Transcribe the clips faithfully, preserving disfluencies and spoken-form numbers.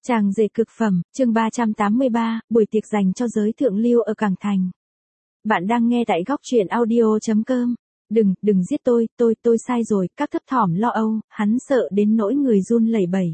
Chàng rể cực phẩm, chương ba trăm tám mươi ba, buổi tiệc dành cho giới thượng lưu ở Cảng Thành. Bạn đang nghe tại góc truyện audio chấm com. Đừng, đừng giết tôi, tôi, tôi sai rồi, các thấp thỏm lo âu, hắn sợ đến nỗi người run lẩy bẩy.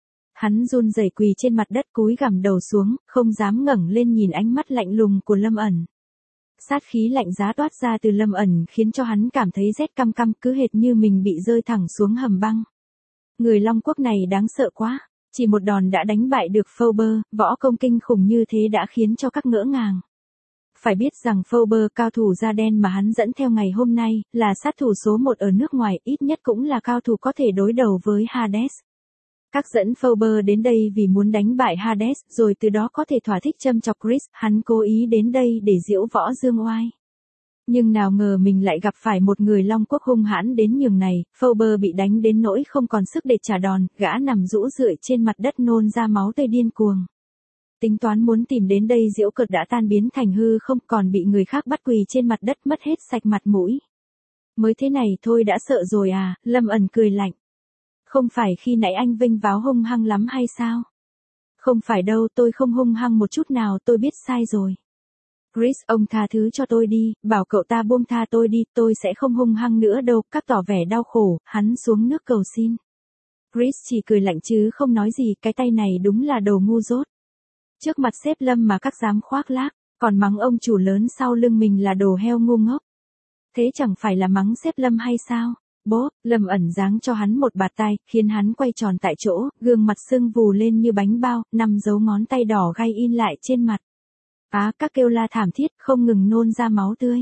Hắn run rẩy quỳ trên mặt đất cúi gằm đầu xuống, không dám ngẩng lên nhìn ánh mắt lạnh lùng của Lâm ẩn. Sát khí lạnh giá toát ra từ Lâm ẩn khiến cho hắn cảm thấy rét căm căm, cứ hệt như mình bị rơi thẳng xuống hầm băng. Người Long Quốc này đáng sợ quá. Chỉ một đòn đã đánh bại được Fowler, võ công kinh khủng như thế đã khiến cho các ngỡ ngàng. Phải biết rằng Fowler, cao thủ da đen mà hắn dẫn theo ngày hôm nay, là sát thủ số một ở nước ngoài, ít nhất cũng là cao thủ có thể đối đầu với Hades. Các dẫn Fowler đến đây vì muốn đánh bại Hades, rồi từ đó có thể thỏa thích châm chọc Chris, hắn cố ý đến đây để giễu võ dương oai. Nhưng nào ngờ mình lại gặp phải một người Long Quốc hung hãn đến nhường này, Fowler bị đánh đến nỗi không còn sức để trả đòn, gã nằm rũ rượi trên mặt đất nôn ra máu tươi điên cuồng. Tính toán muốn tìm đến đây giễu cợt đã tan biến thành hư không, còn bị người khác bắt quỳ trên mặt đất mất hết sạch mặt mũi. Mới thế này thôi đã sợ rồi à, Lâm ẩn cười lạnh. Không phải khi nãy anh vênh váo hung hăng lắm hay sao? Không phải đâu, tôi không hung hăng một chút nào, tôi biết sai rồi. Chris, ông tha thứ cho tôi đi, bảo cậu ta buông tha tôi đi, tôi sẽ không hung hăng nữa đâu, các tỏ vẻ đau khổ, hắn xuống nước cầu xin. Chris chỉ cười lạnh chứ không nói gì, cái tay này đúng là đồ ngu dốt. Trước mặt sếp Lâm mà các dám khoác lác, còn mắng ông chủ lớn sau lưng mình là đồ heo ngu ngốc. Thế chẳng phải là mắng sếp Lâm hay sao? Bố, Lâm ẩn giáng cho hắn một bạt tay, khiến hắn quay tròn tại chỗ, gương mặt sưng vù lên như bánh bao, năm dấu ngón tay đỏ gay in lại trên mặt. Á, các kêu la thảm thiết, không ngừng nôn ra máu tươi.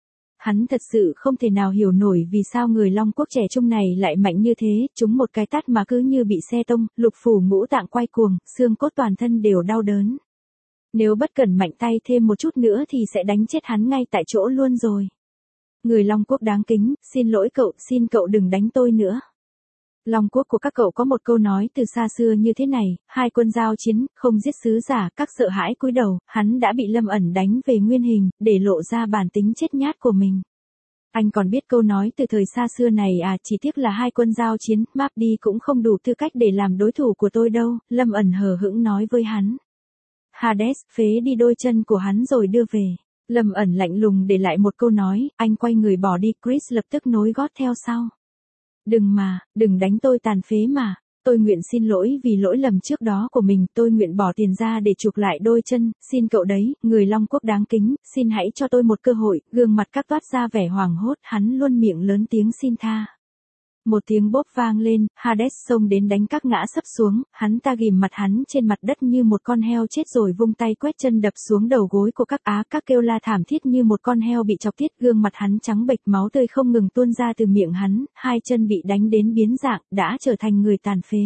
Hắn thật sự không thể nào hiểu nổi vì sao người Long Quốc trẻ trung này lại mạnh như thế, chúng một cái tát mà cứ như bị xe tông, lục phủ ngũ tạng quay cuồng, xương cốt toàn thân đều đau đớn. Nếu bất cẩn mạnh tay thêm một chút nữa thì sẽ đánh chết hắn ngay tại chỗ luôn rồi. Người Long Quốc đáng kính, xin lỗi cậu, xin cậu đừng đánh tôi nữa. Long Quốc của các cậu có một câu nói từ xa xưa như thế này, hai quân giao chiến, không giết sứ giả, các sợ hãi cúi đầu, hắn đã bị Lâm ẩn đánh về nguyên hình, để lộ ra bản tính chết nhát của mình. Anh còn biết câu nói từ thời xa xưa này à, chỉ tiếc là hai quân giao chiến, Mabdi cũng không đủ tư cách để làm đối thủ của tôi đâu, Lâm ẩn hờ hững nói với hắn. Hades, phế đi đôi chân của hắn rồi đưa về. Lâm ẩn lạnh lùng để lại một câu nói, anh quay người bỏ đi, Chris lập tức nối gót theo sau. Đừng mà, đừng đánh tôi tàn phế mà, tôi nguyện xin lỗi vì lỗi lầm trước đó của mình, tôi nguyện bỏ tiền ra để chuộc lại đôi chân, xin cậu đấy, người Long Quốc đáng kính, xin hãy cho tôi một cơ hội, gương mặt các toát ra vẻ hoảng hốt, hắn luôn miệng lớn tiếng xin tha. Một tiếng bốp vang lên, Hades xông đến đánh các ngã sấp xuống, hắn ta ghim mặt hắn trên mặt đất như một con heo chết rồi vung tay quét chân đập xuống đầu gối của các á, các kêu la thảm thiết như một con heo bị chọc tiết, gương mặt hắn trắng bệch, máu tươi không ngừng tuôn ra từ miệng hắn, hai chân bị đánh đến biến dạng, đã trở thành người tàn phế.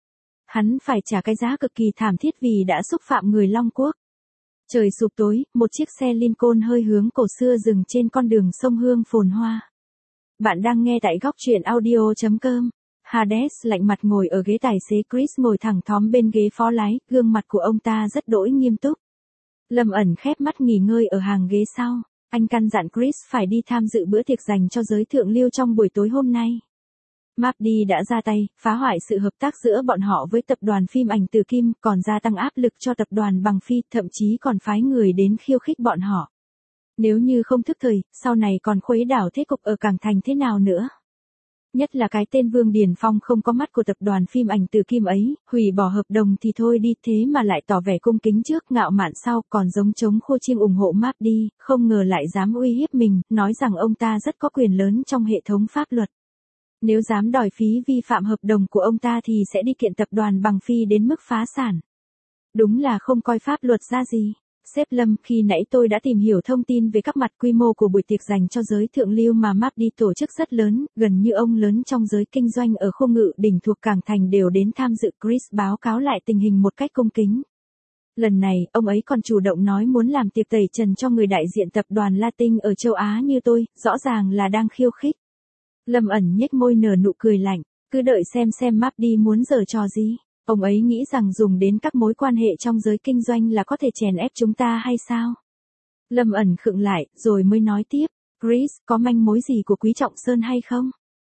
Hắn phải trả cái giá cực kỳ thảm thiết vì đã xúc phạm người Long Quốc. Trời sụp tối, một chiếc xe Lincoln hơi hướng cổ xưa dừng trên con đường sông Hương phồn hoa. Bạn đang nghe tại góc truyện audio chấm com. Hades lạnh mặt ngồi ở ghế tài xế, Chris ngồi thẳng thóm bên ghế phó lái, gương mặt của ông ta rất đỗi nghiêm túc. Lâm ẩn khép mắt nghỉ ngơi ở hàng ghế sau, anh căn dặn Chris phải đi tham dự bữa tiệc dành cho giới thượng lưu trong buổi tối hôm nay. Mabdi đã ra tay, phá hoại sự hợp tác giữa bọn họ với tập đoàn phim ảnh Từ Kim, còn gia tăng áp lực cho tập đoàn Bằng Phi, thậm chí còn phái người đến khiêu khích bọn họ. Nếu như không thức thời, sau này còn khuấy đảo thế cục ở Cảng Thành thế nào nữa? Nhất là cái tên Vương Điền Phong không có mắt của tập đoàn phim ảnh Từ Kim ấy, hủy bỏ hợp đồng thì thôi đi, thế mà lại tỏ vẻ cung kính trước, ngạo mạn sau, còn giống trống khô chiêng ủng hộ Mabdi, không ngờ lại dám uy hiếp mình, nói rằng ông ta rất có quyền lớn trong hệ thống pháp luật. Nếu dám đòi phí vi phạm hợp đồng của ông ta thì sẽ đi kiện tập đoàn Bằng Phi đến mức phá sản. Đúng là không coi pháp luật ra gì. Sếp Lâm, khi nãy tôi đã tìm hiểu thông tin về các mặt quy mô của buổi tiệc dành cho giới thượng lưu mà Mabdi tổ chức rất lớn, gần như ông lớn trong giới kinh doanh ở khu ngự đỉnh thuộc Cảng Thành đều đến tham dự. Chris báo cáo lại tình hình một cách cung kính. Lần này, ông ấy còn chủ động nói muốn làm tiệc tẩy trần cho người đại diện tập đoàn Latin ở châu Á như tôi, rõ ràng là đang khiêu khích. Lâm ẩn nhếch môi nở nụ cười lạnh, cứ đợi xem xem Mabdi muốn giở trò gì. Ông ấy nghĩ rằng dùng đến các mối quan hệ trong giới kinh doanh là có thể chèn ép chúng ta hay sao? Lâm ẩn khựng lại, rồi mới nói tiếp, Chris, có manh mối gì của Quý Trọng Sơn hay không?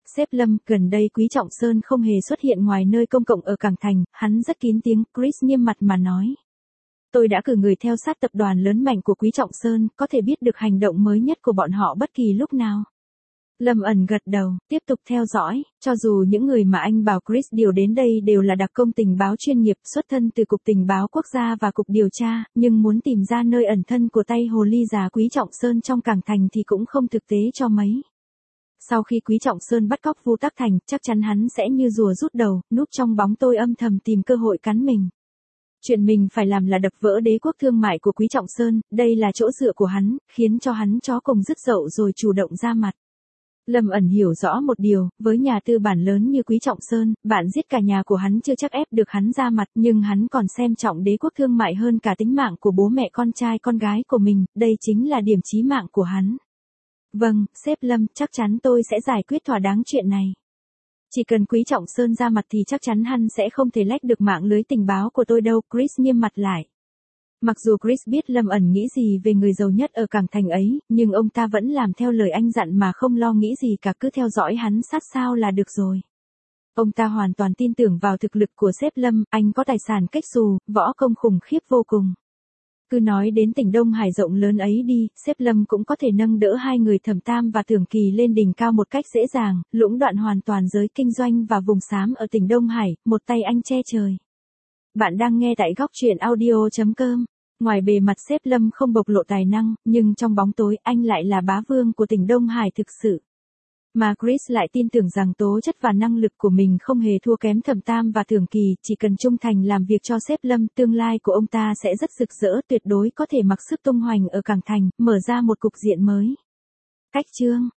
Sếp Lâm, gần đây Quý Trọng Sơn không hề xuất hiện ngoài nơi công cộng ở Cảng Thành, hắn rất kín tiếng, Chris nghiêm mặt mà nói. Tôi đã cử người theo sát tập đoàn lớn mạnh của Quý Trọng Sơn, có thể biết được hành động mới nhất của bọn họ bất kỳ lúc nào. Lâm ẩn gật đầu, tiếp tục theo dõi, cho dù những người mà anh bảo Chris điều đến đây đều là đặc công tình báo chuyên nghiệp xuất thân từ Cục Tình báo Quốc gia và Cục Điều tra, nhưng muốn tìm ra nơi ẩn thân của tay hồ ly già Quý Trọng Sơn trong Cảng Thành thì cũng không thực tế cho mấy. Sau khi Quý Trọng Sơn bắt cóc Vu Tắc Thành, chắc chắn hắn sẽ như rùa rút đầu, núp trong bóng tôi âm thầm tìm cơ hội cắn mình. Chuyện mình phải làm là đập vỡ đế quốc thương mại của Quý Trọng Sơn, đây là chỗ dựa của hắn, khiến cho hắn chó cùng dứt dậu rồi chủ động ra mặt. Lâm ẩn hiểu rõ một điều, với nhà tư bản lớn như Quý Trọng Sơn, bạn giết cả nhà của hắn chưa chắc ép được hắn ra mặt, nhưng hắn còn xem trọng đế quốc thương mại hơn cả tính mạng của bố mẹ con trai con gái của mình, đây chính là điểm chí mạng của hắn. Vâng, sếp Lâm, chắc chắn tôi sẽ giải quyết thỏa đáng chuyện này. Chỉ cần Quý Trọng Sơn ra mặt thì chắc chắn hắn sẽ không thể lách được mạng lưới tình báo của tôi đâu, Chris nghiêm mặt lại. Mặc dù Chris biết Lâm ẩn nghĩ gì về người giàu nhất ở Cảng Thành ấy, nhưng ông ta vẫn làm theo lời anh dặn mà không lo nghĩ gì cả, cứ theo dõi hắn sát sao là được rồi. Ông ta hoàn toàn tin tưởng vào thực lực của sếp Lâm, anh có tài sản cách xù, võ công khủng khiếp vô cùng. Cứ nói đến tỉnh Đông Hải rộng lớn ấy đi, sếp Lâm cũng có thể nâng đỡ hai người Thẩm Tam và Tưởng Kỳ lên đỉnh cao một cách dễ dàng, lũng đoạn hoàn toàn giới kinh doanh và vùng xám ở tỉnh Đông Hải, một tay anh che trời. Bạn đang nghe tại góc truyện audio chấm com. Ngoài bề mặt sếp Lâm không bộc lộ tài năng, nhưng trong bóng tối anh lại là bá vương của tỉnh Đông Hải thực sự. Mà Chris lại tin tưởng rằng tố chất và năng lực của mình không hề thua kém Thẩm Tam và Tưởng Kỳ, chỉ cần trung thành làm việc cho sếp Lâm, tương lai của ông ta sẽ rất rực rỡ, tuyệt đối có thể mặc sức tung hoành ở Cảng Thành, mở ra một cục diện mới. Cách chương